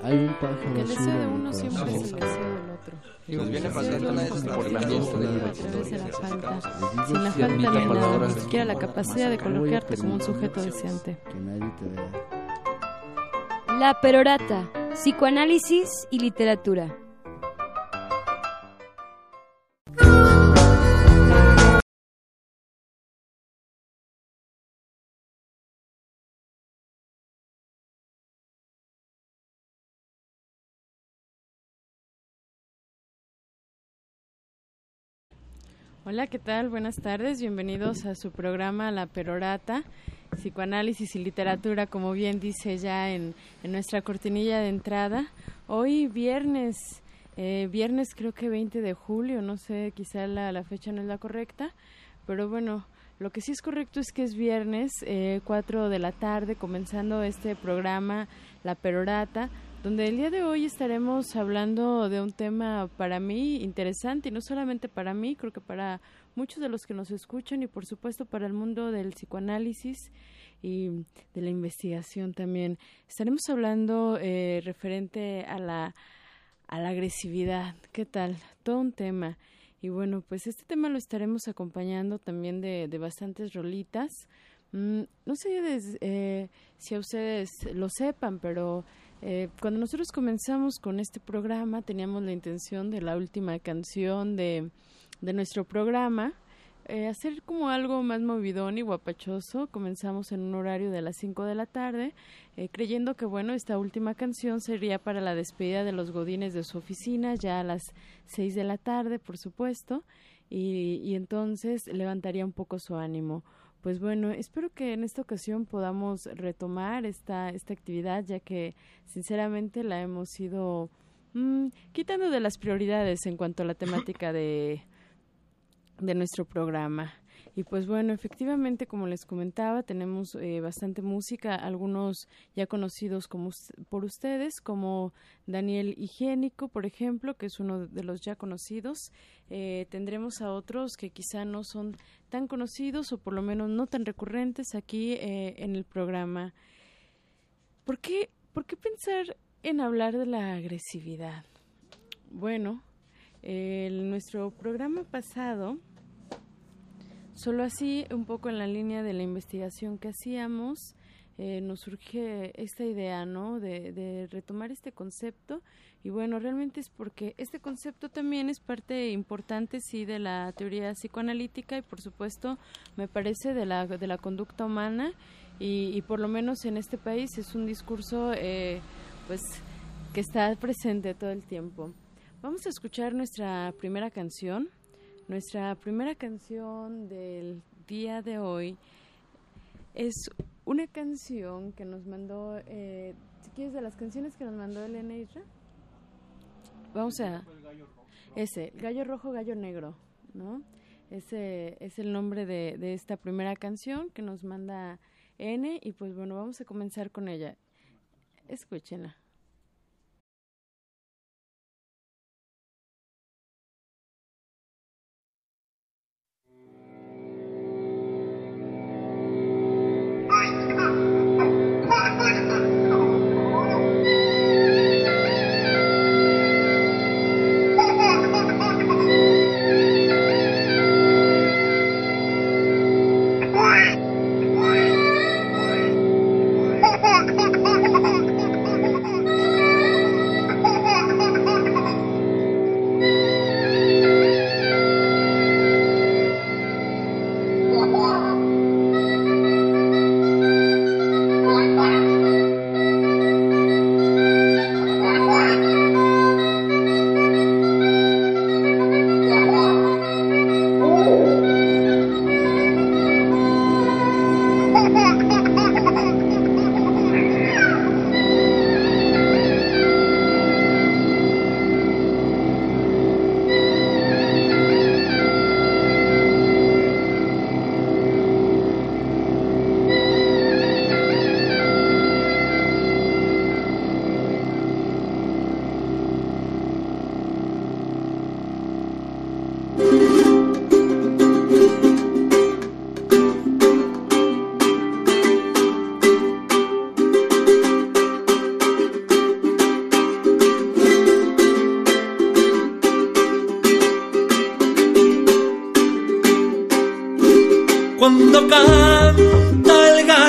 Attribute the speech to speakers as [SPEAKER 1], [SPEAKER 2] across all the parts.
[SPEAKER 1] Hay un pájaro
[SPEAKER 2] Que el deseo de
[SPEAKER 1] azul
[SPEAKER 2] uno
[SPEAKER 1] en mi
[SPEAKER 2] siempre es el
[SPEAKER 1] corazón.
[SPEAKER 2] deseo del otro.
[SPEAKER 3] Y nos viene faltando una
[SPEAKER 2] comportamiento de a través de la falta. Sin la falta no hay nada, ni siquiera la capacidad de colocarte como un sujeto deseante.
[SPEAKER 1] Que nadie te vea.
[SPEAKER 4] La perorata, psicoanálisis y literatura.
[SPEAKER 2] Hola, ¿qué tal? Buenas tardes, bienvenidos a su programa La Perorata, psicoanálisis y literatura, como bien dice ya en nuestra cortinilla de entrada. Hoy viernes creo que 20 de julio, no sé, quizá la fecha no es la correcta, pero bueno, lo que sí es correcto es que es viernes, 4 de la tarde, comenzando este programa La Perorata, donde el día de hoy estaremos hablando de un tema para mí interesante, y no solamente para mí, creo que para muchos de los que nos escuchan y por supuesto para el mundo del psicoanálisis y de la investigación también. Estaremos hablando referente a la agresividad. ¿Qué tal? Todo un tema. Y bueno, pues este tema lo estaremos acompañando también de bastantes rolitas. No sé si a ustedes lo sepan, pero cuando nosotros comenzamos con este programa teníamos la intención de la última canción de nuestro programa hacer como algo más movidón y guapachoso. Comenzamos en un horario de las 5 de la tarde, creyendo que bueno, esta última canción sería para la despedida de los godines de su oficina, ya a las 6 de la tarde, por supuesto, y entonces levantaría un poco su ánimo. Pues bueno, espero que en esta ocasión podamos retomar esta actividad, ya que sinceramente la hemos ido quitando de las prioridades en cuanto a la temática de nuestro programa. Y pues bueno, efectivamente, como les comentaba, tenemos bastante música, algunos ya conocidos por ustedes, como Daniel Higiénico, por ejemplo, que es uno de los ya conocidos. Tendremos a otros que quizá no son tan conocidos o por lo menos no tan recurrentes aquí en el programa. ¿Por qué pensar en hablar de la agresividad? Bueno, nuestro programa pasado, solo así, un poco en la línea de la investigación que hacíamos, nos surge esta idea, ¿no?, de retomar este concepto. Y bueno, realmente es porque este concepto también es parte importante, sí, de la teoría psicoanalítica y por supuesto me parece de la conducta humana y por lo menos en este país es un discurso pues que está presente todo el tiempo. Vamos a escuchar nuestra primera canción. Nuestra primera canción del día de hoy es una canción que nos mandó, si quieres, de las canciones que nos mandó Elena Isra. Vamos a... Ese, Gallo Rojo, Gallo Negro, ¿no? Ese es el nombre de esta primera canción que nos manda N, y pues bueno, vamos a comenzar con ella. Escúchenla.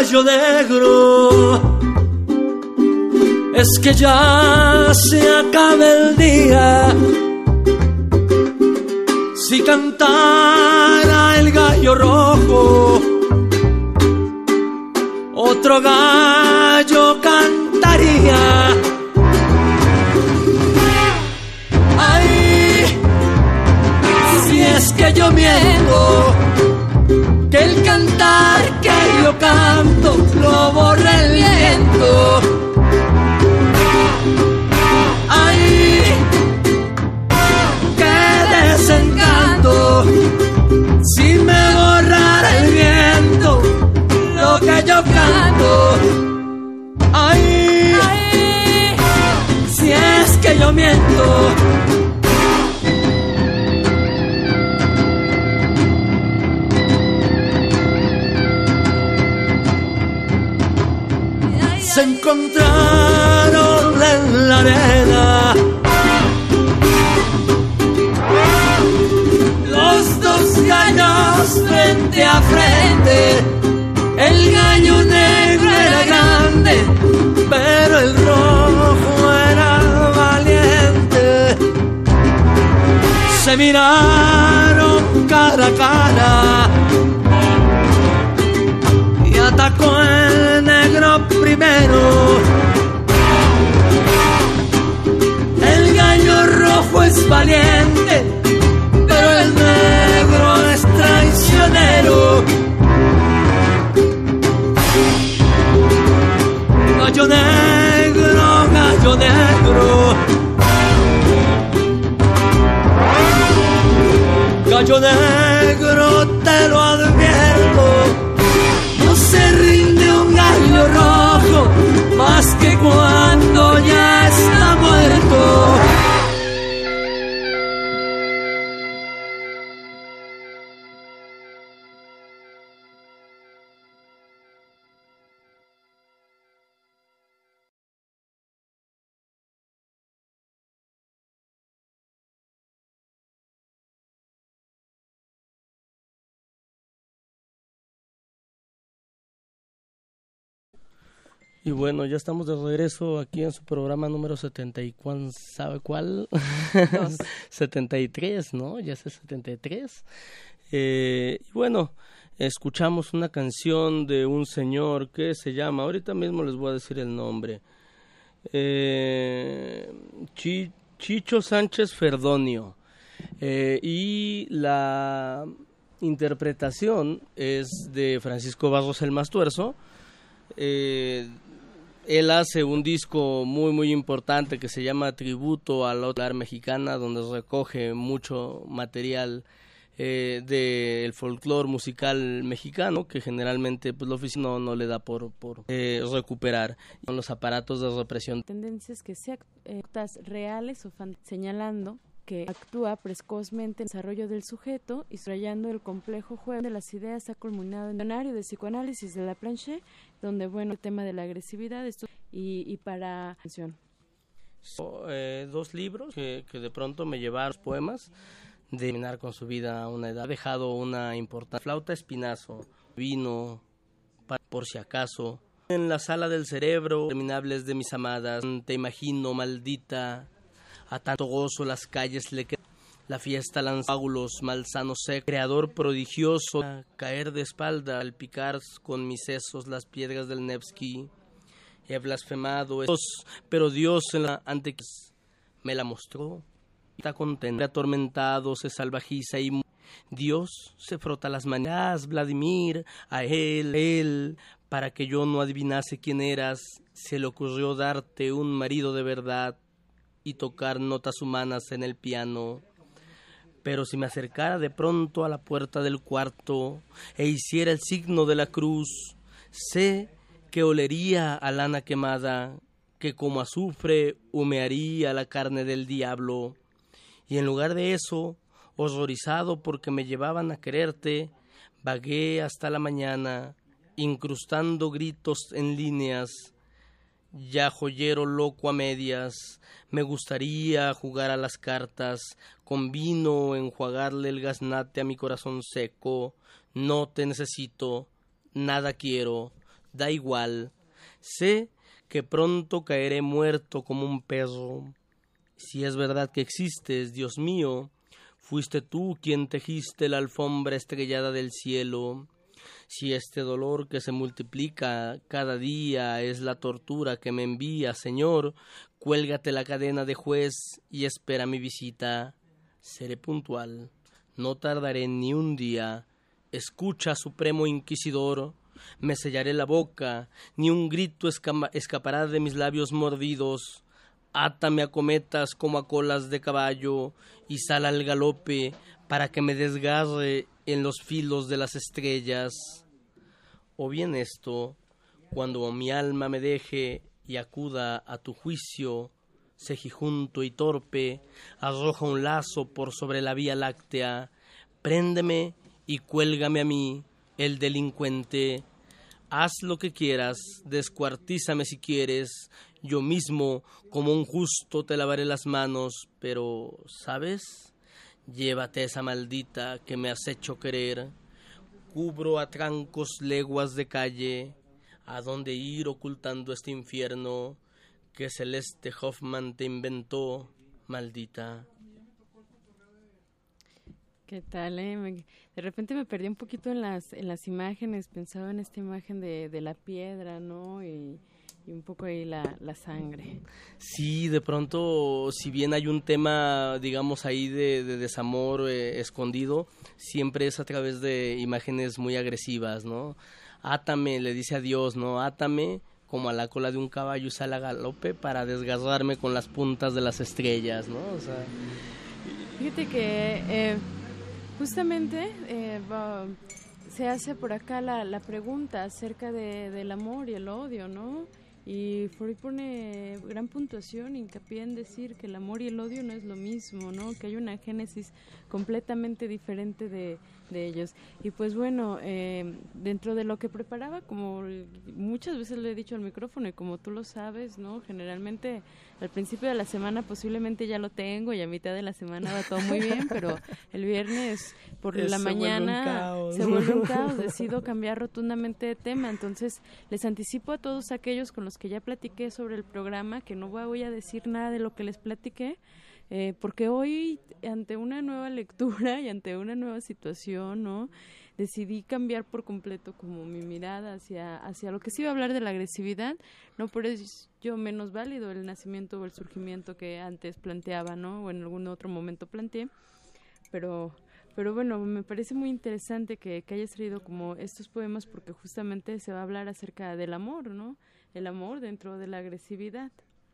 [SPEAKER 1] gallo negro, es que ya se acabe el día. Si cantara el gallo rojo, otro gallo cantaría. Ay, si es que yo miento, que el cantar que yo canto lo borra el viento. Ay, qué desencanto, si me borrara el viento lo que yo canto. Ay, si es que yo miento. Se encontraron en la arena los dos gallos frente a frente. El gallo negro era grande, pero el rojo era valiente. Se miraron cara a cara y atacó el negro primero. El gallo rojo es valiente, pero el negro es traicionero. Gallo negro, gallo negro, gallo negro, te lo advierto, no se rinde un gallo rojo más que cuando ya está muerto.
[SPEAKER 3] Y bueno, ya estamos de regreso aquí en su programa número 70 y ¿sabe cuál? 73, ¿no? Ya es el 73. Y bueno, escuchamos una canción de un señor que se llama, ahorita mismo les voy a decir el nombre, Chicho Sánchez Ferdonio. Y la interpretación es de Francisco Barros el Mastuerzo. Él hace un disco muy muy importante que se llama Tributo a la Otra Mexicana, donde recoge mucho material del folclore musical mexicano que generalmente pues la oficina no le da por recuperar con los aparatos de represión.
[SPEAKER 2] Tendencias que sean reales o señalando que actúa precozmente en el desarrollo del sujeto y subrayando el complejo juego de las ideas ha culminado en el diccionario de psicoanálisis de Laplanche, donde bueno el tema de la agresividad y para atención.
[SPEAKER 3] Dos libros que de pronto me llevaron poemas de terminar con su vida a una edad. Ha dejado una importante Flauta Espinazo, Vino, por si acaso, En la sala del cerebro, Terminables de mis amadas, Te imagino maldita, a tanto gozo las calles le quedan, la fiesta lanzágulos, malsano seco, creador prodigioso, caer de espalda al picar con mis sesos las piedras del Nevsky, he blasfemado, pero Dios en la ante que me la mostró, está contento, atormentado, se salvajiza y Dios se frota las manos, Vladimir, a él, para que yo no adivinase quién eras, se le ocurrió darte un marido de verdad y tocar notas humanas en el piano. Pero si me acercara de pronto a la puerta del cuarto e hiciera el signo de la cruz, sé que olería a lana quemada, que como azufre humearía la carne del diablo. Y en lugar de eso, horrorizado porque me llevaban a quererte, vagué hasta la mañana, incrustando gritos en líneas. Ya joyero loco a medias, me gustaría jugar a las cartas, con vino enjuagarle el gaznate a mi corazón seco. No te necesito, nada quiero, da igual. Sé que pronto caeré muerto como un perro. Si es verdad que existes, Dios mío, fuiste tú quien tejiste la alfombra estrellada del cielo. Si este dolor que se multiplica cada día es la tortura que me envía, Señor, cuélgate la cadena de juez y espera mi visita. Seré puntual, no tardaré ni un día. Escucha, Supremo Inquisidor, me sellaré la boca, ni un grito escapará de mis labios mordidos. Átame a cometas como a colas de caballo y sal al galope para que me desgarre en los filos de las estrellas. O bien esto, cuando mi alma me deje y acuda a tu juicio, cejijunto y torpe, arroja un lazo por sobre la vía láctea, préndeme y cuélgame a mí, el delincuente. Haz lo que quieras, descuartízame si quieres, yo mismo, como un justo, te lavaré las manos, pero, ¿sabes? Llévate esa maldita que me has hecho querer. Cubro a trancos leguas de calle, ¿a dónde ir ocultando este infierno que Celeste Hoffman te inventó, maldita?
[SPEAKER 2] ¿Qué tal? De repente me perdí un poquito en las imágenes, pensaba en esta imagen de la piedra, ¿no? Y un poco ahí la sangre.
[SPEAKER 3] Sí, de pronto, si bien hay un tema, digamos, ahí de desamor escondido, siempre es a través de imágenes muy agresivas, ¿no? Átame, le dice a Dios, ¿no? Átame como a la cola de un caballo y sal a galope para desgarrarme con las puntas de las estrellas, ¿no? O sea...
[SPEAKER 2] Fíjate que justamente se hace por acá la pregunta acerca del amor y el odio, ¿no? Y Freud pone gran puntuación, hincapié en decir que el amor y el odio no es lo mismo, ¿no? Que hay una génesis completamente diferente de ellos. Y pues bueno, dentro de lo que preparaba, como muchas veces le he dicho al micrófono y como tú lo sabes, ¿no? Generalmente al principio de la semana posiblemente ya lo tengo y a mitad de la semana va todo muy bien, pero el viernes por la mañana se vuelve un caos. Decido cambiar rotundamente de tema, entonces les anticipo a todos aquellos con los que ya platiqué sobre el programa que no voy a decir nada de lo que les platiqué, porque hoy, ante una nueva lectura y ante una nueva situación, ¿no? Decidí cambiar por completo como mi mirada hacia lo que sí iba a hablar de la agresividad, no por ello menos válido el nacimiento o el surgimiento que antes planteaba, ¿no? O en algún otro momento planteé, pero bueno, me parece muy interesante que hayas traído como estos poemas porque justamente se va a hablar acerca del amor, ¿no? El amor dentro de la agresividad.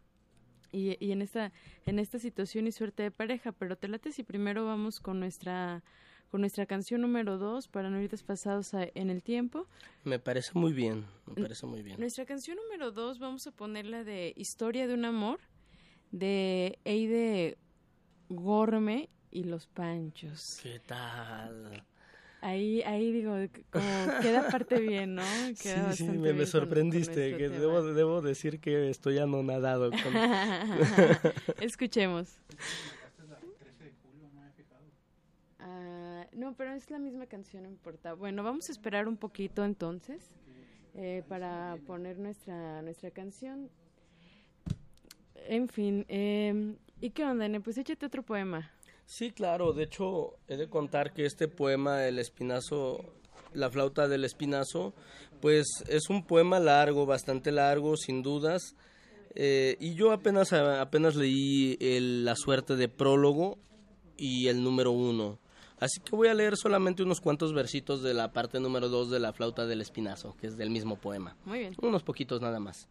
[SPEAKER 2] Y en esta situación y suerte de pareja, pero te late si primero vamos con nuestra canción número 2 para no ir desfasados en el tiempo.
[SPEAKER 3] Me parece muy bien,
[SPEAKER 2] Nuestra canción número 2 vamos a ponerla de Historia de un amor, de Eide Gorme y los Panchos.
[SPEAKER 3] ¿Qué tal?
[SPEAKER 2] Ahí digo, como queda parte bien, ¿no? Queda
[SPEAKER 3] sí, me sorprendiste,
[SPEAKER 2] con
[SPEAKER 3] que
[SPEAKER 2] tema.
[SPEAKER 3] debo decir que estoy anonadado.
[SPEAKER 2] Escuchemos. No, pero es la misma canción, no importa. Bueno, vamos a esperar un poquito entonces para poner nuestra canción. En fin, ¿y qué onda, Nene? Pues échate otro poema.
[SPEAKER 3] Sí, claro, de hecho he de contar que este poema, El Espinazo, La flauta del espinazo, pues es un poema largo, bastante largo, sin dudas, y yo apenas leí la suerte de prólogo y el número 1, así que voy a leer solamente unos cuantos versitos de la parte número 2 de La flauta del espinazo, que es del mismo poema.
[SPEAKER 2] Muy bien.
[SPEAKER 3] Unos poquitos nada más.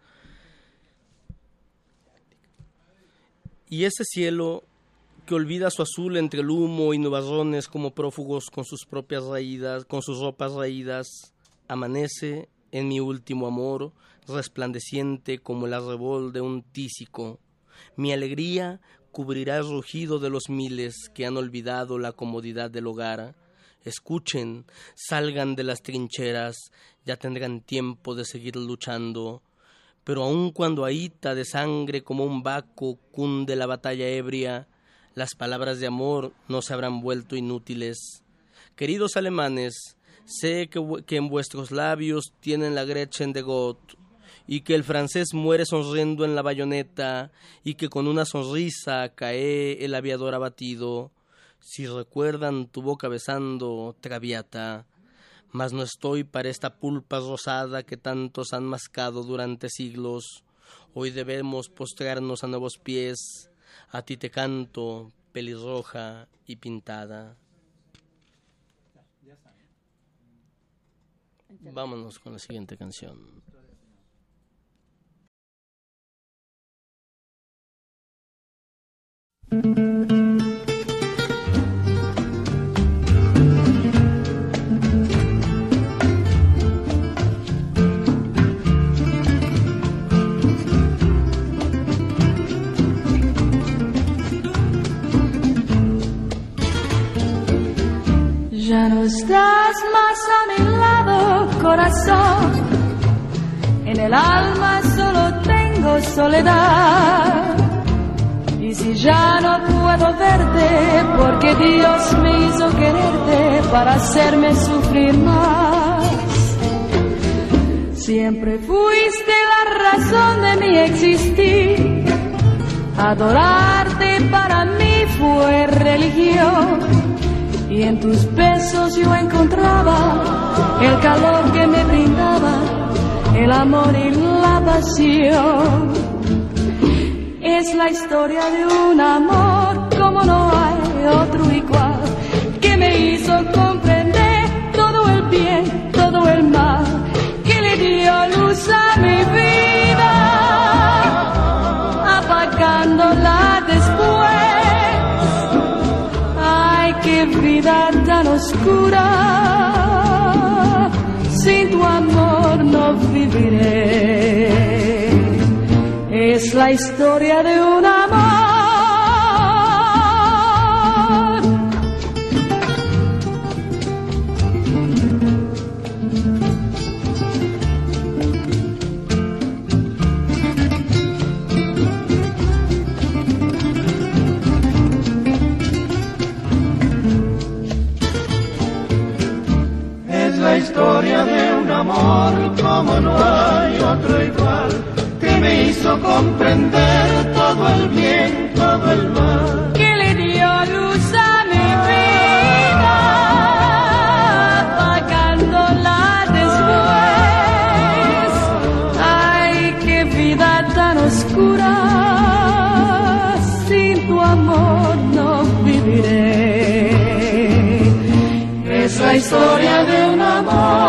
[SPEAKER 3] Y ese cielo que olvida su azul entre el humo y nubarrones como prófugos con sus propias raídas, con sus ropas raídas, amanece en mi último amor, resplandeciente como el arrebol de un tísico. Mi alegría cubrirá el rugido de los miles que han olvidado la comodidad del hogar. Escuchen, salgan de las trincheras, ya tendrán tiempo de seguir luchando. Pero aun cuando ahita de sangre como un baco cunde la batalla ebria, las palabras de amor no se habrán vuelto inútiles. Queridos alemanes, Sé que en vuestros labios tienen la Gretchen de Gott, y que el francés muere sonriendo en la bayoneta, y que con una sonrisa cae el aviador abatido. Si recuerdan tu boca besando, Traviata, mas no estoy para esta pulpa rosada que tantos han mascado durante siglos. Hoy debemos postrarnos a nuevos pies. A ti te canto, pelirroja y pintada. Vámonos con la siguiente canción.
[SPEAKER 5] Ya no estás más a mi lado, corazón. En el alma solo tengo soledad. Y si ya no puedo verte, porque Dios me hizo quererte para hacerme sufrir más. Siempre fuiste la razón de mi existir. Adorarte para mí fue religión. Y en tus besos yo encontraba el calor que me brindaba, el amor y la pasión. Es la historia de un amor como no hay otro igual, que me hizo comprender todo el bien, todo el mal, que le dio luz a mi vida, apagándola después. Qué vida tan oscura, sin tu amor no viviré. Es la historia de un amor.
[SPEAKER 1] La historia de un amor como no hay otro igual, que me hizo comprender todo el bien, todo el mal,
[SPEAKER 5] que le dio luz a mi vida, apagándola después. Ay, qué vida tan oscura, sin tu amor no viviré. Es la historia de un amor.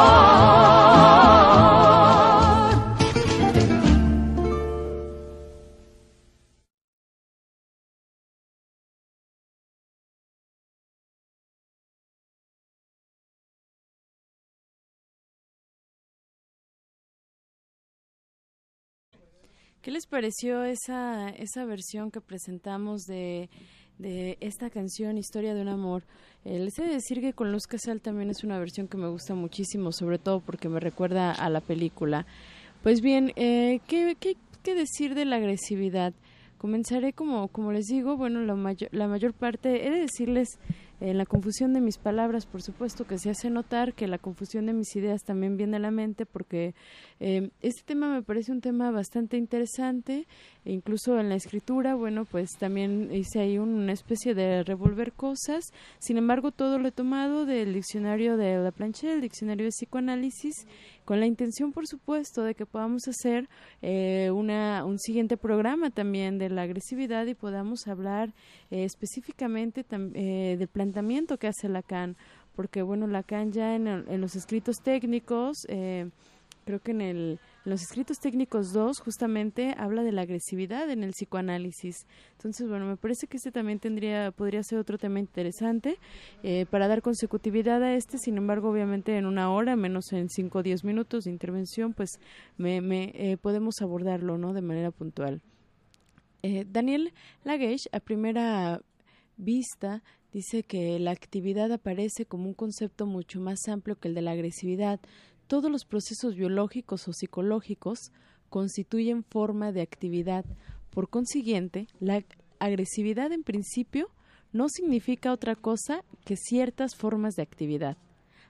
[SPEAKER 2] ¿Qué les pareció esa versión que presentamos de esta canción, Historia de un Amor? Les he de decir que con Luz Casal también es una versión que me gusta muchísimo, sobre todo porque me recuerda a la película. Pues bien, ¿qué decir de la agresividad? Comenzaré como les digo, bueno, la mayor parte, he de decirles, en la confusión de mis palabras, por supuesto que se hace notar que la confusión de mis ideas también viene a la mente, porque este tema me parece un tema bastante interesante, e incluso en la escritura, bueno, pues también hice ahí una especie de revolver cosas. Sin embargo, todo lo he tomado del diccionario de Laplanché, el diccionario de psicoanálisis, con la intención, por supuesto, de que podamos hacer un siguiente programa también de la agresividad y podamos hablar específicamente del planteamiento que hace Lacan, porque bueno, Lacan ya en los escritos técnicos, creo que en los escritos técnicos 2 justamente habla de la agresividad en el psicoanálisis. Entonces, bueno, me parece que este también podría ser otro tema interesante para dar consecutividad a este. Sin embargo, obviamente en una hora, menos en 5 o 10 minutos de intervención, pues podemos abordarlo, ¿no?, de manera puntual. Daniel Lagrange, a primera vista, dice que la actividad aparece como un concepto mucho más amplio que el de la agresividad. Todos los procesos biológicos o psicológicos constituyen forma de actividad. Por consiguiente, la agresividad en principio no significa otra cosa que ciertas formas de actividad.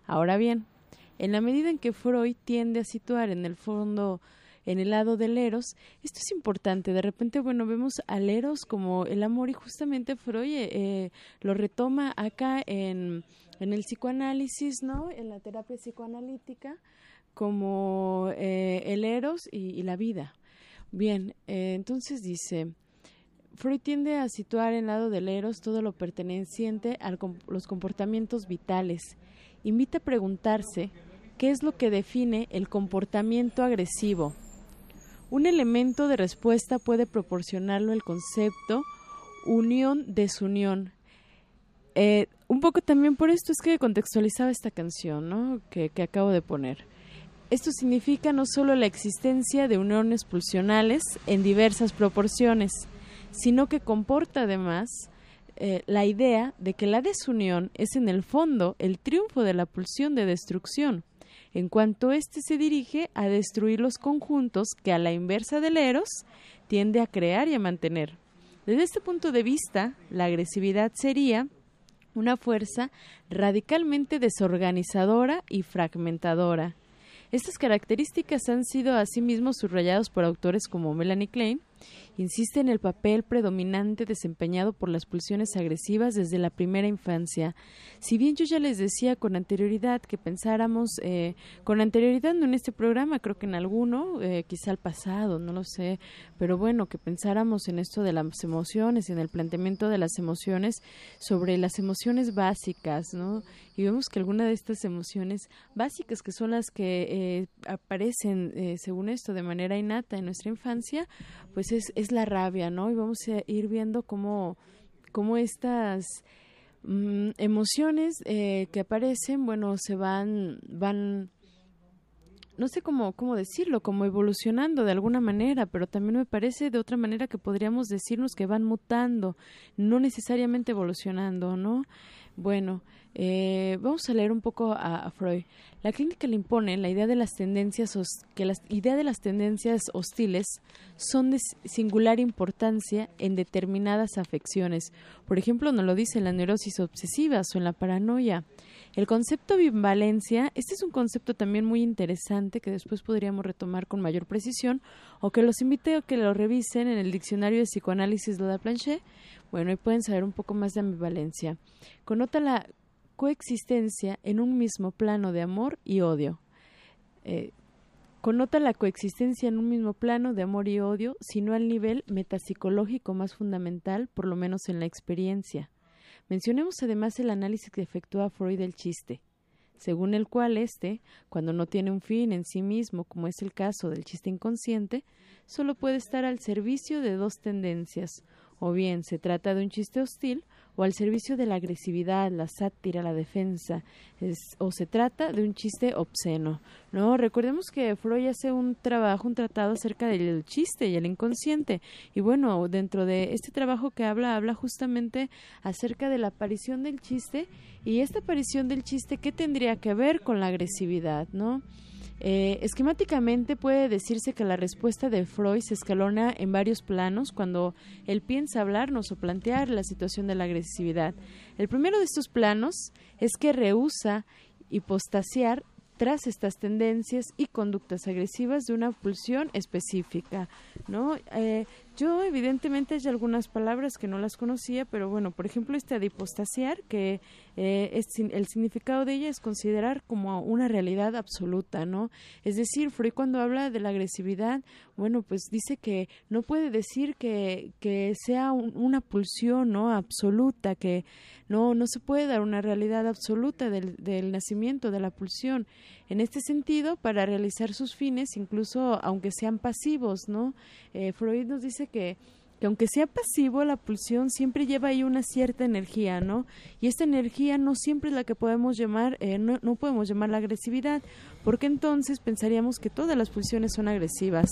[SPEAKER 2] Ahora bien, en la medida en que Freud tiende a situar en el fondo, en el lado del eros, esto es importante. De repente, vemos al eros como el amor, y justamente Freud lo retoma acá en el psicoanálisis, ¿no? En la terapia psicoanalítica, como el eros y la vida. Bien, entonces dice, Freud tiende a situar en el lado del eros todo lo perteneciente a los comportamientos vitales. Invita a preguntarse qué es lo que define el comportamiento agresivo. Un elemento de respuesta puede proporcionarlo el concepto unión-desunión. Un poco también por esto es que contextualizaba esta canción, ¿no? que acabo de poner. Esto significa no solo la existencia de uniones pulsionales en diversas proporciones, sino que comporta además la idea de que la desunión es en el fondo el triunfo de la pulsión de destrucción, en cuanto éste se dirige a destruir los conjuntos que a la inversa del eros tiende a crear y a mantener. Desde este punto de vista, la agresividad sería una fuerza radicalmente desorganizadora y fragmentadora. Estas características han sido asimismo subrayadas por autores como Melanie Klein. Insiste en el papel predominante desempeñado por las pulsiones agresivas desde la primera infancia. Si bien yo ya les decía con anterioridad que pensáramos, con anterioridad no en este programa, creo que en alguno, quizá al pasado, no lo sé, pero bueno, que pensáramos en esto de las emociones, en el planteamiento de las emociones, sobre las emociones básicas, ¿no? Y vemos que alguna de estas emociones básicas, que son las que aparecen, según esto, de manera innata en nuestra infancia, pues es la rabia, ¿no? Y vamos a ir viendo cómo estas emociones que aparecen, se van, no sé cómo decirlo, como evolucionando de alguna manera, pero también me parece de otra manera que podríamos decirnos que van mutando, no necesariamente evolucionando, ¿no? Bueno, vamos a leer un poco a Freud. La clínica le impone la idea de las tendencias hostiles son de singular importancia en determinadas afecciones. Por ejemplo, nos lo dice en la neurosis obsesivas o en la paranoia. El concepto bivalencia, este es un concepto también muy interesante que después podríamos retomar con mayor precisión, o que los invite a que lo revisen en el diccionario de psicoanálisis de Laplanche. Bueno, y pueden saber un poco más de ambivalencia. Connota la coexistencia en un mismo plano de amor y odio. Connota la coexistencia en un mismo plano de amor y odio, sino al nivel metapsicológico más fundamental, por lo menos en la experiencia. Mencionemos además el análisis que efectúa Freud del chiste, según el cual cuando no tiene un fin en sí mismo, como es el caso del chiste inconsciente, solo puede estar al servicio de dos tendencias, o bien se trata de un chiste hostil, o al servicio de la agresividad, la sátira, la defensa, o se trata de un chiste obsceno, ¿no? Recordemos que Freud hace un tratado acerca del chiste y el inconsciente, y bueno, dentro de este trabajo que habla justamente acerca de la aparición del chiste, y esta aparición del chiste, ¿qué tendría que ver con la agresividad, no? Esquemáticamente puede decirse que la respuesta de Freud se escalona en varios planos cuando él piensa hablarnos o plantear la situación de la agresividad. El primero de estos planos es que rehúsa hipostasiar tras estas tendencias y conductas agresivas de una pulsión específica, ¿no? Yo evidentemente hay algunas palabras que no las conocía, pero bueno, por ejemplo de hipostasiar, que el significado de ella es considerar como una realidad absoluta, ¿no? Es decir, Freud cuando habla de la agresividad, bueno, pues dice que no puede decir que sea una pulsión, ¿no?, absoluta, que no se puede dar una realidad absoluta del nacimiento de la pulsión. En este sentido, para realizar sus fines, incluso aunque sean pasivos, ¿no? Freud nos dice que aunque sea pasivo, la pulsión siempre lleva ahí una cierta energía, ¿no? Y esta energía no siempre es la que podemos llamar, no podemos llamar la agresividad, porque entonces pensaríamos que todas las pulsiones son agresivas.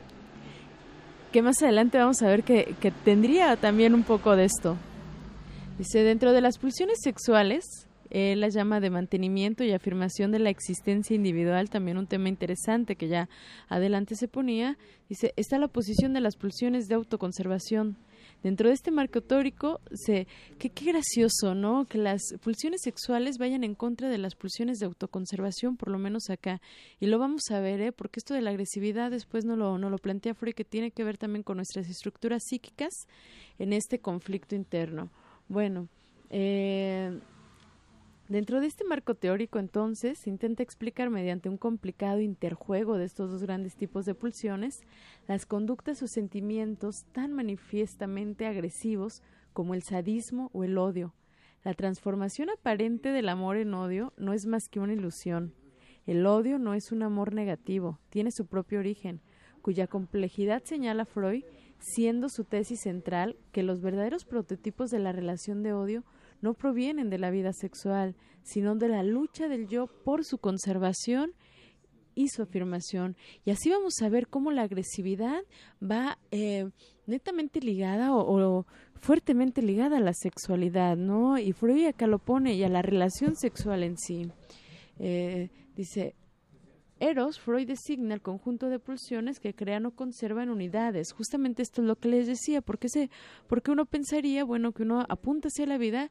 [SPEAKER 2] Que más adelante vamos a ver que tendría también un poco de esto. Dice, dentro de las pulsiones sexuales, la llama de mantenimiento y afirmación de la existencia individual, también un tema interesante que ya adelante se ponía, dice, está la posición de las pulsiones de autoconservación, Dentro de este marco teórico, qué gracioso, ¿no? Que las pulsiones sexuales vayan en contra de las pulsiones de autoconservación, por lo menos acá. Y lo vamos a ver, porque esto de la agresividad después no lo plantea Freud, que tiene que ver también con nuestras estructuras psíquicas en este conflicto interno. Bueno, dentro de este marco teórico, entonces, se intenta explicar mediante un complicado interjuego de estos dos grandes tipos de pulsiones las conductas o sentimientos tan manifiestamente agresivos como el sadismo o el odio. La transformación aparente del amor en odio no es más que una ilusión. El odio no es un amor negativo, tiene su propio origen, cuya complejidad señala Freud, siendo su tesis central que los verdaderos prototipos de la relación de odio no provienen de la vida sexual, sino de la lucha del yo por su conservación y su afirmación. Y así vamos a ver cómo la agresividad va netamente ligada o fuertemente ligada a la sexualidad, ¿no? Y Freud acá lo pone, y a la relación sexual en sí. Dice, Eros, Freud designa el conjunto de pulsiones que crean o conservan unidades. Justamente esto es lo que les decía, porque uno pensaría, bueno, que uno apunta hacia la vida,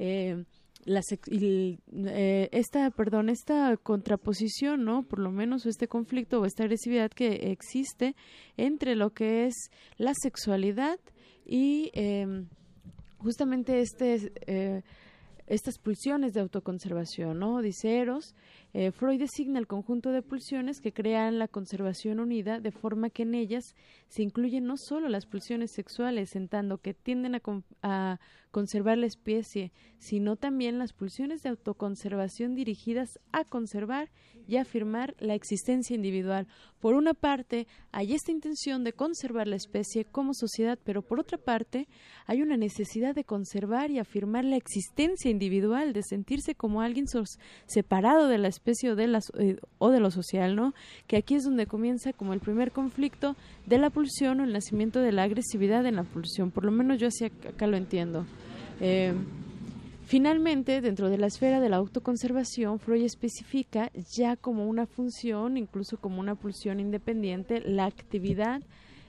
[SPEAKER 2] esta contraposición, ¿no? Por lo menos este conflicto o esta agresividad que existe entre lo que es la sexualidad y justamente estas pulsiones de autoconservación, ¿no? Dice Eros, Freud designa el conjunto de pulsiones que crean la conservación unida, de forma que en ellas se incluyen no solo las pulsiones sexuales, en tanto que tienden a conservar la especie, sino también las pulsiones de autoconservación dirigidas a conservar y afirmar la existencia individual. Por una parte, hay esta intención de conservar la especie como sociedad, pero por otra parte, hay una necesidad de conservar y afirmar la existencia individual, de sentirse como alguien separado de la especie o de lo social, ¿no? Que aquí es donde comienza como el primer conflicto de la pulsión o el nacimiento de la agresividad en la pulsión. Por lo menos yo así acá lo entiendo. Finalmente, dentro de la esfera de la autoconservación, Freud especifica ya como una función, incluso como una pulsión independiente, la actividad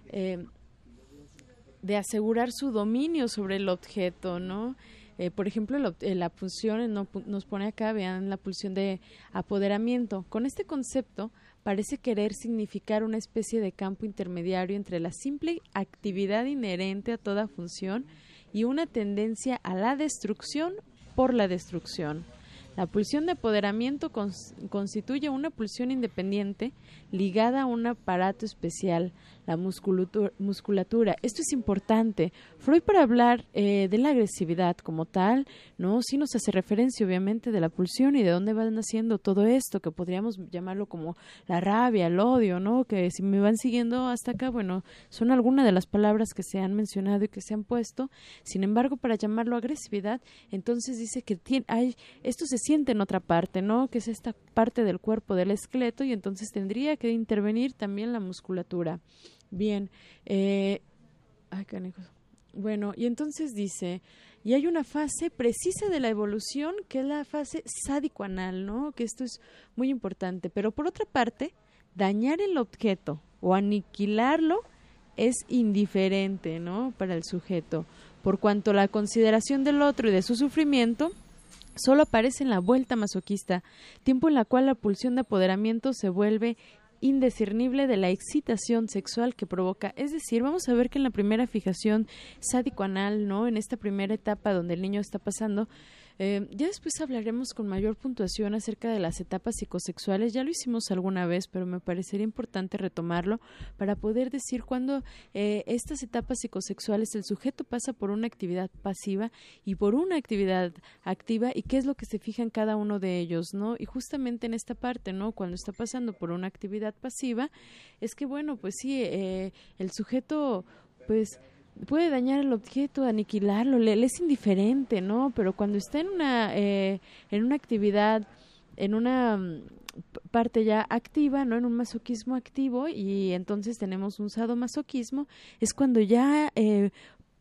[SPEAKER 2] de asegurar su dominio sobre el objeto, ¿no? Por ejemplo, la pulsión nos pone acá, vean la pulsión de apoderamiento. Con este concepto parece querer significar una especie de campo intermediario entre la simple actividad inherente a toda función y una tendencia a la destrucción por la destrucción. La pulsión de apoderamiento constituye una pulsión independiente ligada a un aparato especial, la musculatura. Esto es importante. Freud, para hablar de la agresividad como tal, ¿no? Sí nos hace referencia obviamente de la pulsión y de dónde va naciendo todo esto, que podríamos llamarlo como la rabia, el odio, ¿no? Que si me van siguiendo hasta acá, bueno, son algunas de las palabras que se han mencionado y que se han puesto. Sin embargo, para llamarlo agresividad, entonces dice que esto se siente en otra parte, ¿no? Que es esta parte del cuerpo del esqueleto, y entonces tendría que intervenir también la musculatura. Bien, bueno, y entonces dice, y hay una fase precisa de la evolución que es la fase sádico-anal, ¿no? Que esto es muy importante, pero por otra parte, dañar el objeto o aniquilarlo es indiferente, ¿no? Para el sujeto, por cuanto la consideración del otro y de su sufrimiento solo aparece en la vuelta masoquista, tiempo en la cual la pulsión de apoderamiento se vuelve indiscernible de la excitación sexual que provoca. Es decir, vamos a ver que en la primera fijación sádico-anal, ¿no? En esta primera etapa donde el niño está pasando, ya después hablaremos con mayor puntuación acerca de las etapas psicosexuales. Ya lo hicimos alguna vez, pero me parecería importante retomarlo para poder decir cuándo estas etapas psicosexuales el sujeto pasa por una actividad pasiva y por una actividad activa, y qué es lo que se fija en cada uno de ellos, ¿no? Y justamente en esta parte, ¿no? Cuando está pasando por una actividad pasiva, es que, bueno, pues sí, el sujeto, pues, puede dañar el objeto, aniquilarlo, le es indiferente, ¿no? Pero cuando está en una actividad, en una parte ya activa, ¿no? En un masoquismo activo, y entonces tenemos un sadomasoquismo, es cuando ya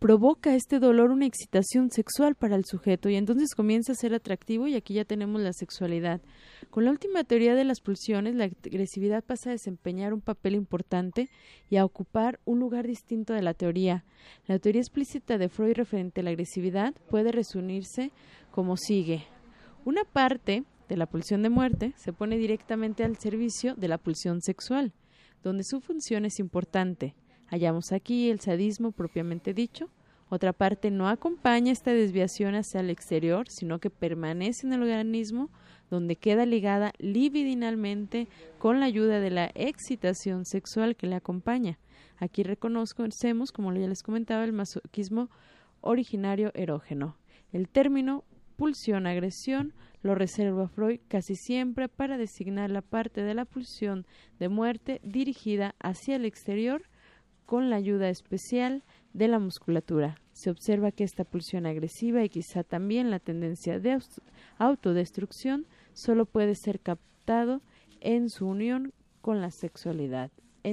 [SPEAKER 2] provoca este dolor una excitación sexual para el sujeto y entonces comienza a ser atractivo y aquí ya tenemos la sexualidad. Con la última teoría de las pulsiones, la agresividad pasa a desempeñar un papel importante y a ocupar un lugar distinto de la teoría. La teoría explícita de Freud referente a la agresividad puede resumirse como sigue. Una parte de la pulsión de muerte se pone directamente al servicio de la pulsión sexual, donde su función es importante. Hallamos aquí el sadismo propiamente dicho. Otra parte no acompaña esta desviación hacia el exterior, sino que permanece en el organismo, donde queda ligada libidinalmente con la ayuda de la excitación sexual que le acompaña. Aquí reconocemos, como ya les comentaba, el masoquismo originario erógeno. El término pulsión-agresión lo reserva Freud casi siempre para designar la parte de la pulsión de muerte dirigida hacia el exterior con la ayuda especial de la musculatura. Se observa que esta pulsión agresiva y quizá también la tendencia de autodestrucción solo puede ser captado en su unión con la sexualidad,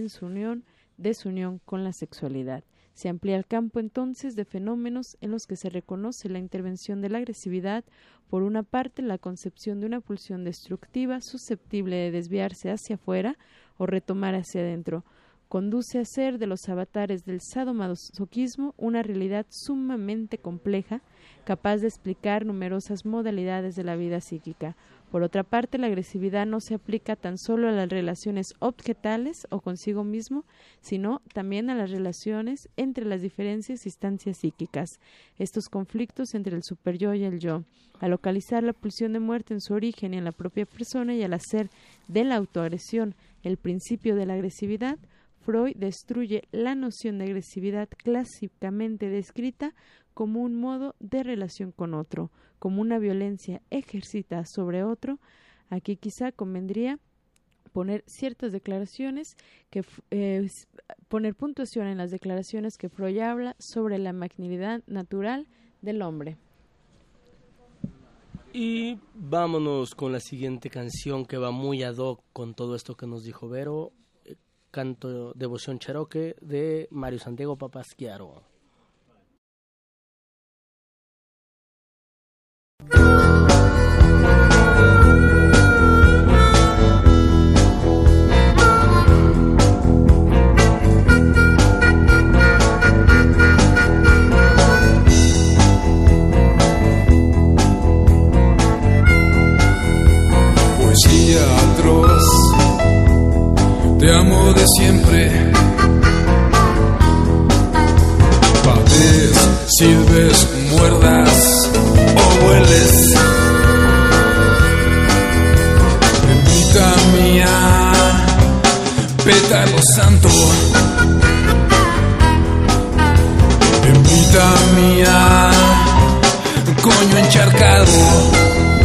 [SPEAKER 2] desunión con la sexualidad. Se amplía el campo entonces de fenómenos en los que se reconoce la intervención de la agresividad, por una parte la concepción de una pulsión destructiva susceptible de desviarse hacia afuera o retomar hacia adentro, conduce a ser de los avatares del sadomasoquismo una realidad sumamente compleja, capaz de explicar numerosas modalidades de la vida psíquica. Por otra parte, la agresividad no se aplica tan solo a las relaciones objetales o consigo mismo, sino también a las relaciones entre las diferentes instancias psíquicas. Estos conflictos entre el superyo y el yo, al localizar la pulsión de muerte en su origen y en la propia persona y al hacer de la autoagresión el principio de la agresividad, Freud destruye la noción de agresividad clásicamente descrita como un modo de relación con otro, como una violencia ejercita sobre otro. Aquí quizá convendría poner ciertas declaraciones, poner puntuación en las declaraciones que Freud habla sobre la magnanimidad natural del hombre.
[SPEAKER 3] Y vámonos con la siguiente canción que va muy ad hoc con todo esto que nos dijo Vero. Canto Devoción Cherokee de Mario Santiago Papasquiaro.
[SPEAKER 6] Poesía atroz, te amo de siempre. Pates, silbes, muerdas o vueles. Bendita mía, pétalo santo. Bendita mía, coño encharcado.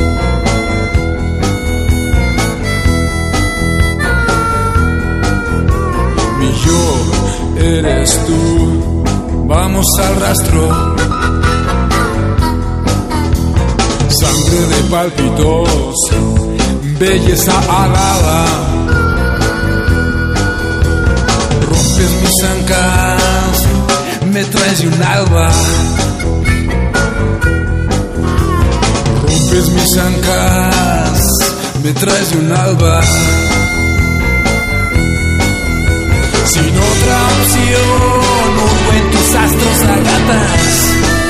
[SPEAKER 6] Yo eres tú, vamos al rastro. Sangre de pálpitos, belleza alada. Rompes mis ancas, me traes de un alba. Rompes mis ancas, me traes de un alba. Sin otra opción, hurgo en tus astros agatas.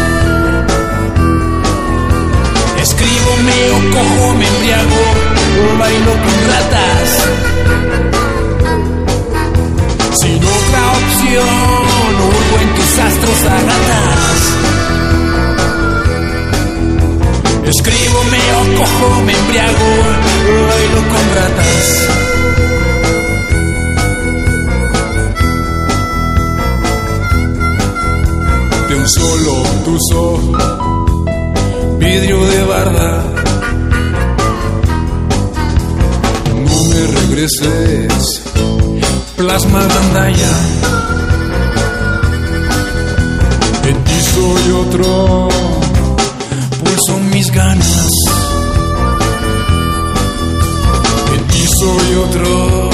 [SPEAKER 6] Escribo, meo, cojo, me embriago, bailo con ratas. Sin otra opción, hurgo en tus astros agatas. Escribo, meo, cojo, me embriago, bailo con ratas. De un solo obtuso vidrio de barda, no me regreses, plasma gandalla. En ti soy otro, pulso mis ganas. En ti soy otro,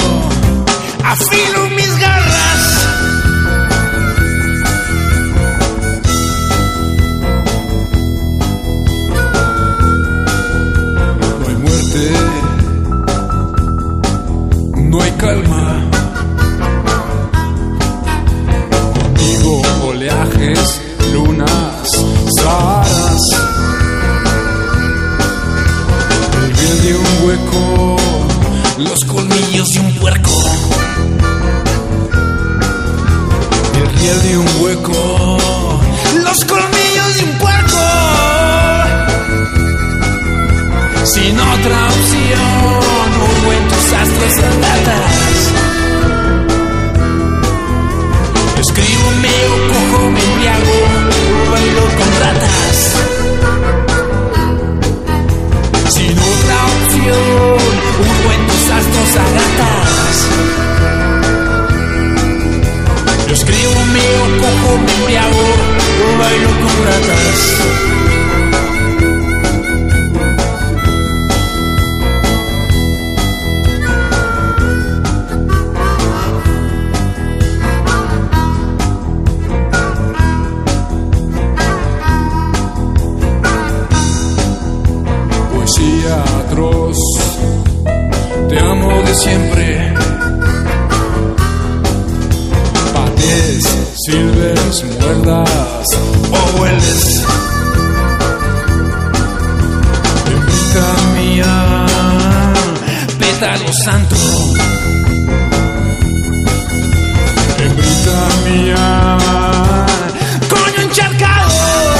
[SPEAKER 6] afilo mis garras. piel de un hueco, los colmillos de un puerco. Sin otra opción, hurgo en tus astros andatas. Escribo, meo, cojo, me embriago, bailo con ratas. Sin otra opción, hurgo en tus astros a gatas. Yo escribo, meo, cojo, me embriago, bailo con ratas. Atroz, te amo de siempre. Patees, silbes, muerdas o hueles. Hembrita mía, pétalo santo. Hembrita mía, coño encharcado.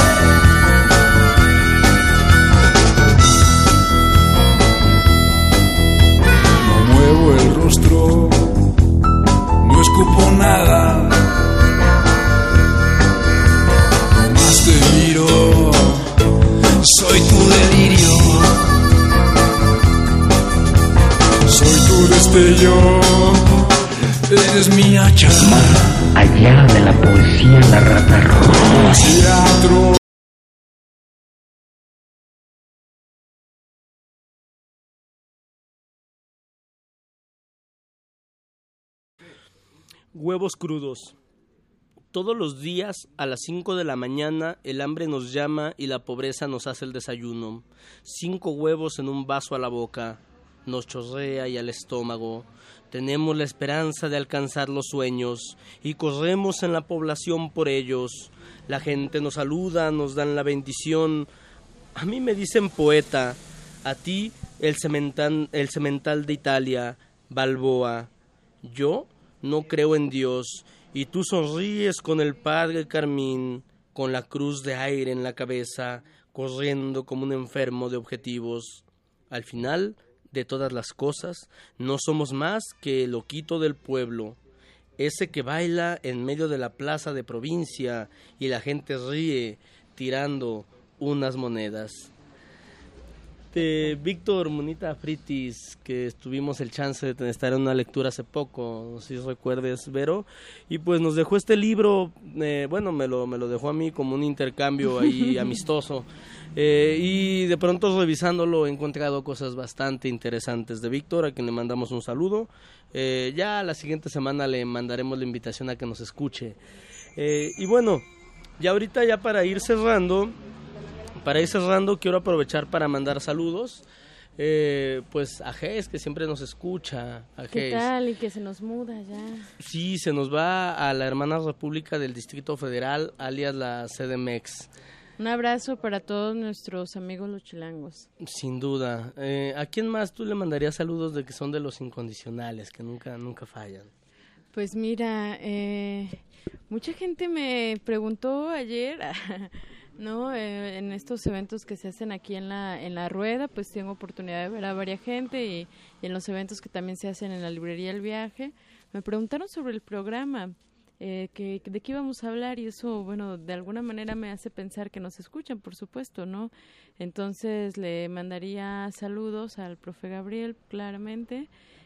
[SPEAKER 6] El rostro, no escupo nada, nomás te miro, soy tu delirio, soy tu destello, eres mi hacha.
[SPEAKER 7] Más allá de la poesía, la rata roja.
[SPEAKER 6] Teatro.
[SPEAKER 3] Huevos crudos. Todos los días a las 5 de la mañana el hambre nos llama y la pobreza nos hace el desayuno. 5 huevos en un vaso a la boca, nos chorrea y al estómago. Tenemos la esperanza de alcanzar los sueños y corremos en la población por ellos. La gente nos saluda, nos dan la bendición. A mí me dicen poeta, a ti el semental de Italia, Balboa. Yo no creo en Dios, y tú sonríes con el padre Carmín, con la cruz de aire en la cabeza, corriendo como un enfermo de objetivos. Al final de todas las cosas, no somos más que el loquito del pueblo, ese que baila en medio de la plaza de provincia y la gente ríe tirando unas monedas. Víctor Munita Fritis, que tuvimos el chance de estar en una lectura hace poco, no sé si recuerdes, Vero, y pues nos dejó este libro, bueno, me lo dejó a mí como un intercambio ahí amistoso, y de pronto revisándolo he encontrado cosas bastante interesantes de Víctor, a quien le mandamos un saludo. Ya la siguiente semana le mandaremos la invitación a que nos escuche, y bueno, ya ahorita ya para ir cerrando, quiero aprovechar para mandar saludos, pues a Ges, que siempre nos escucha.
[SPEAKER 2] ¿Qué tal? Y que se nos muda ya.
[SPEAKER 3] Sí, se nos va a la hermana república del Distrito Federal, alias la CDMX.
[SPEAKER 2] Un abrazo para todos nuestros amigos los chilangos.
[SPEAKER 3] Sin duda. ¿A quién más tú le mandarías saludos de que son de los incondicionales, que nunca fallan?
[SPEAKER 2] Pues mira, mucha gente me preguntó ayer... ¿no? En estos eventos que se hacen aquí en la rueda, pues tengo oportunidad de ver a varias gente y en los eventos que también se hacen en la librería El Viaje, me preguntaron sobre el programa, de qué íbamos a hablar, y eso, bueno, de alguna manera me hace pensar que nos escuchan, por supuesto, ¿no? Entonces le mandaría saludos al profe Gabriel, claramente,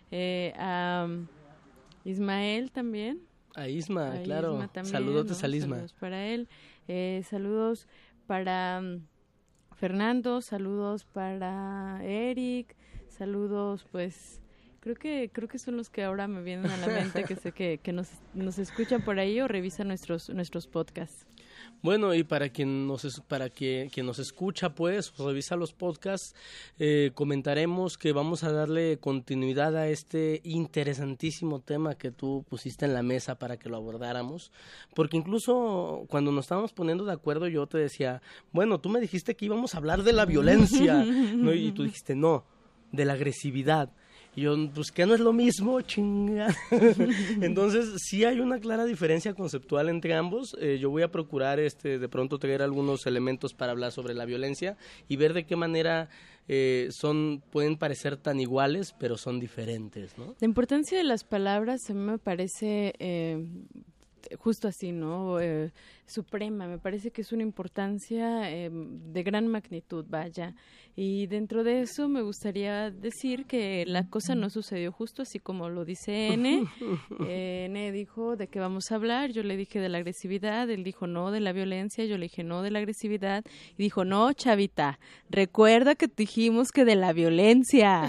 [SPEAKER 2] a Ismael también.
[SPEAKER 3] A Isma, claro.
[SPEAKER 2] Isma también,
[SPEAKER 3] saludos
[SPEAKER 2] ¿no?
[SPEAKER 3] a Isma.
[SPEAKER 2] Saludos para él. Saludos para Fernando, saludos para Eric, saludos, pues creo que son los que ahora me vienen a la mente, que sé que nos escuchan por ahí o revisan nuestros podcasts.
[SPEAKER 3] Bueno, y para quien nos escucha, pues, revisa los podcasts, comentaremos que vamos a darle continuidad a este interesantísimo tema que tú pusiste en la mesa para que lo abordáramos, porque incluso cuando nos estábamos poniendo de acuerdo yo te decía, bueno, tú me dijiste que íbamos a hablar de la violencia, ¿no? Y tú dijiste, no, de la agresividad. Y yo, pues, ¿qué no es lo mismo? Chinga. Entonces, sí hay una clara diferencia conceptual entre ambos. Yo voy a procurar de pronto traer algunos elementos para hablar sobre la violencia y ver de qué manera pueden parecer tan iguales, pero son diferentes, ¿no?
[SPEAKER 2] La importancia de las palabras a mí me parece justo así, ¿no? Suprema, me parece que es una importancia de gran magnitud, vaya. Y dentro de eso me gustaría decir que la cosa no sucedió justo así como lo dice N. N dijo de qué vamos a hablar, yo le dije de la agresividad, él dijo no de la violencia, yo le dije no de la agresividad, y dijo no, chavita, recuerda que dijimos que de la violencia.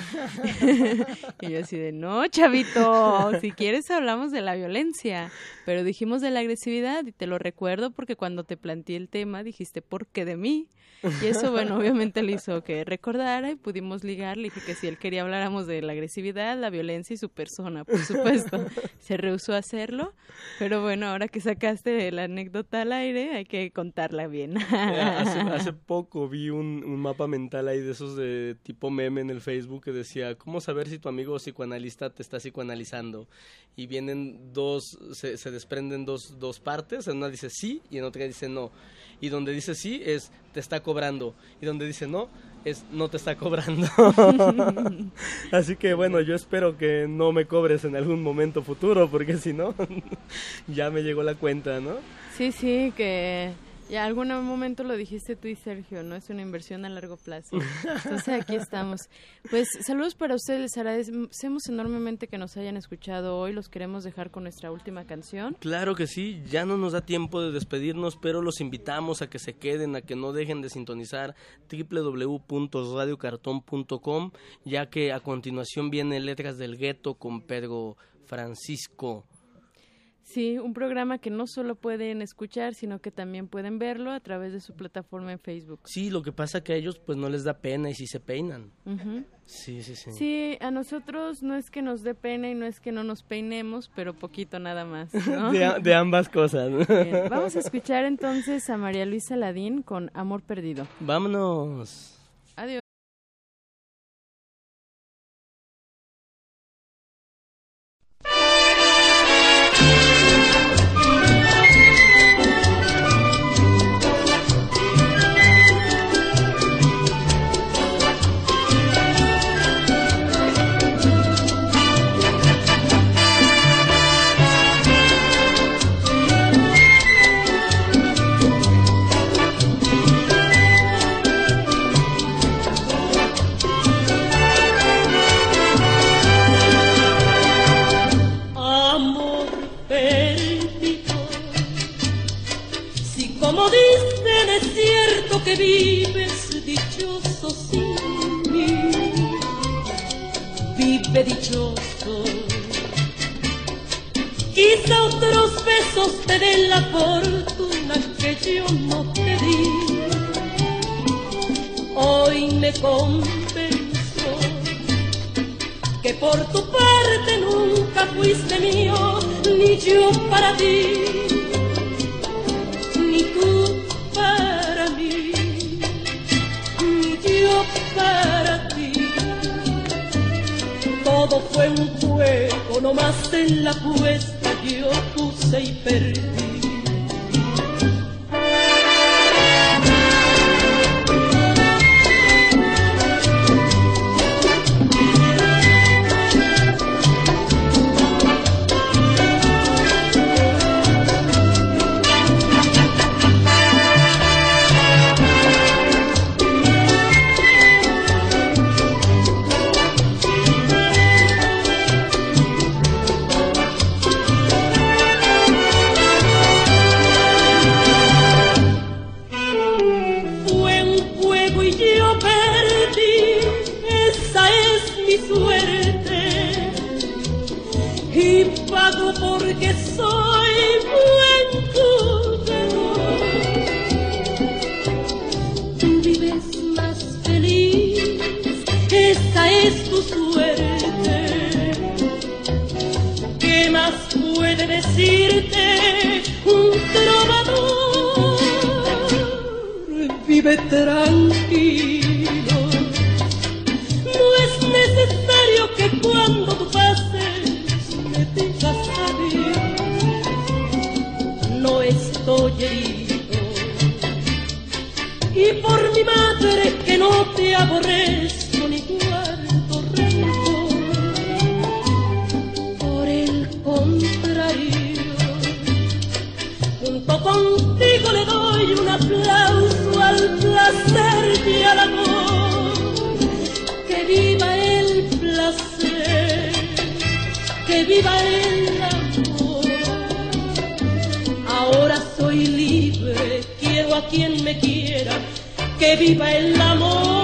[SPEAKER 2] Y yo así de no, chavito, si quieres hablamos de la violencia, pero dijimos de la agresividad y te lo recuerdo porque cuando te planteé el tema dijiste ¿por qué de mí? Y eso, bueno, obviamente le hizo que recordara y pudimos ligar. Le dije que si él quería habláramos de la agresividad, la violencia y su persona, por supuesto. Se rehusó a hacerlo, pero bueno, ahora que sacaste la anécdota al aire, hay que contarla bien.
[SPEAKER 3] Hace poco vi un mapa mental ahí de esos de tipo meme en el Facebook que decía, ¿cómo saber si tu amigo psicoanalista te está psicoanalizando? Y vienen se desprenden dos partes, en una dice sí y en otra dice no. Y donde dice sí es te está cobrando y donde dice no es no te está cobrando. Así que bueno, yo espero que no me cobres en algún momento futuro porque si no ya me llegó la cuenta, ¿no? Sí,
[SPEAKER 2] que ya algún momento lo dijiste tú y Sergio, ¿no? Es una inversión a largo plazo. Entonces aquí estamos. Pues saludos para ustedes, les agradecemos enormemente que nos hayan escuchado hoy, los queremos dejar con nuestra última canción.
[SPEAKER 3] Claro que sí, ya no nos da tiempo de despedirnos, pero los invitamos a que se queden, a que no dejen de sintonizar www.radiocartón.com, ya que a continuación viene Letras del Gueto con Pedro Francisco.
[SPEAKER 2] Sí, un programa que no solo pueden escuchar, sino que también pueden verlo a través de su plataforma en Facebook.
[SPEAKER 3] Sí, lo que pasa que a ellos pues no les da pena y sí se peinan.
[SPEAKER 2] Uh-huh.
[SPEAKER 3] Sí.
[SPEAKER 2] Sí, a nosotros no es que nos dé pena y no es que no nos peinemos, pero poquito nada más, ¿no?
[SPEAKER 3] de ambas cosas.
[SPEAKER 2] Bien, vamos a escuchar entonces a María Luisa Ladín con Amor Perdido.
[SPEAKER 3] Vámonos.
[SPEAKER 2] Adiós.
[SPEAKER 1] Que vives dichoso sin mí, vive dichoso. Quizá otros besos te den la fortuna que yo no te di. Hoy me convenzo que por tu parte nunca fuiste mío, ni yo para ti, ni tú para mí, ni yo para ti. Todo fue un juego, nomás en la apuesta yo puse y perdí. Porque soy buen jugador. Tú vives más feliz, esa es tu suerte. ¿Qué más puede decirte un trovador? Vive tranquilo, no es necesario que herido. Y por mi madre que no te aborrezco ni guardo rencor, por el contrario, junto contigo le doy un aplauso al placer y al amor. Que viva el placer, que viva el amor. Ahora soy libre, quiero a quien me quiera, que viva el amor.